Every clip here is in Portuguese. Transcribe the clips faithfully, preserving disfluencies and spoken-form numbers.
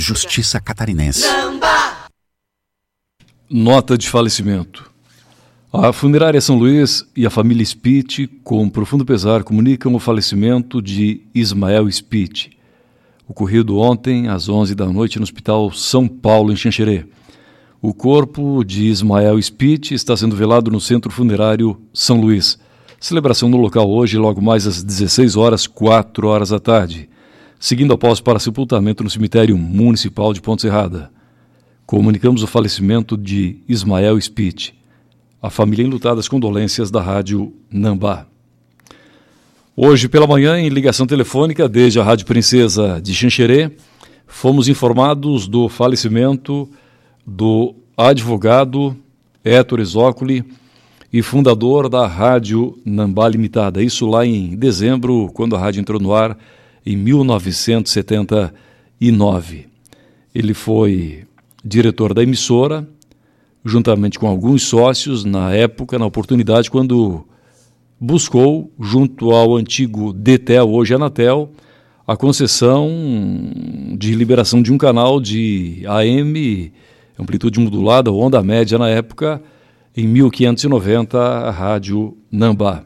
Justiça catarinense. Nota de falecimento. A Funerária São Luís e a família Spitt, com profundo pesar, comunicam o falecimento de Ismael Spitt, ocorrido ontem às onze da noite no Hospital São Paulo, em Xanxerê. O corpo de Ismael Spitt está sendo velado no Centro Funerário São Luís. Celebração no local hoje, logo mais às dezesseis horas, quatro horas da tarde, seguindo após para sepultamento no Cemitério Municipal de Ponte Serrada. Comunicamos o falecimento de Ismael Spitt. A família enlutada, as condolências da Rádio Nambá. Hoje pela manhã, em ligação telefônica desde a Rádio Princesa de Xanxerê, fomos informados do falecimento do advogado Héctor Zócoli e fundador da Rádio Nambá Limitada. Isso lá em dezembro, quando a rádio entrou no ar, em mil novecentos e setenta e nove. Ele foi diretor da emissora, juntamente com alguns sócios, na época, na oportunidade, quando buscou, junto ao antigo Detel, hoje Anatel, a concessão de liberação de um canal de A M, amplitude modulada, ou onda média na época, em mil quinhentos e noventa, a Rádio Nambá.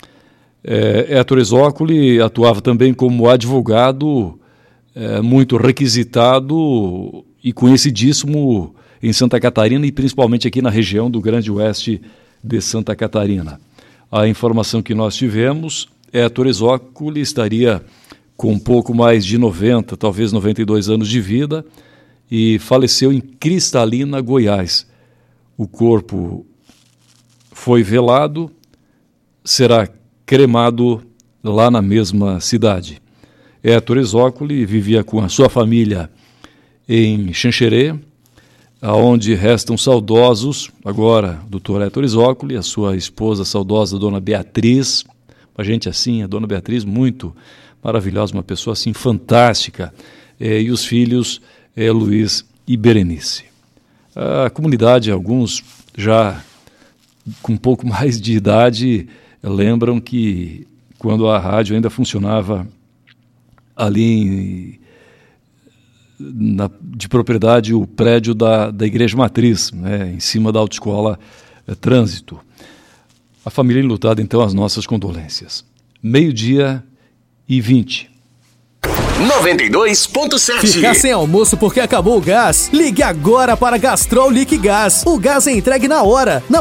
É, Héctor Zócoli atuava também como advogado, é, muito requisitado e conhecidíssimo em Santa Catarina e principalmente aqui na região do Grande Oeste de Santa Catarina. A informação que nós tivemos, Héctor Zócoli estaria com um pouco mais de noventa, talvez noventa e dois anos de vida e faleceu em Cristalina, Goiás. O corpo foi velado, será cremado lá na mesma cidade. Héctor Zócoli vivia com a sua família em Xanxerê, aonde restam saudosos, agora, o doutor Héctor Zócoli, a sua esposa saudosa, dona Beatriz, uma gente assim, a dona Beatriz, muito maravilhosa, uma pessoa assim fantástica, eh, e os filhos eh, Luiz e Berenice. A comunidade, alguns já com um pouco mais de idade, lembram que quando a rádio ainda funcionava ali em, na, de propriedade, o prédio da, da Igreja Matriz, né, em cima da Autoescola é, Trânsito. A família enlutada, então, as nossas condolências. Meio-dia e vinte. noventa e dois ponto sete. Ficar sem almoço porque acabou o gás? Ligue agora para Gastrol Liquigás. O gás é entregue na hora, na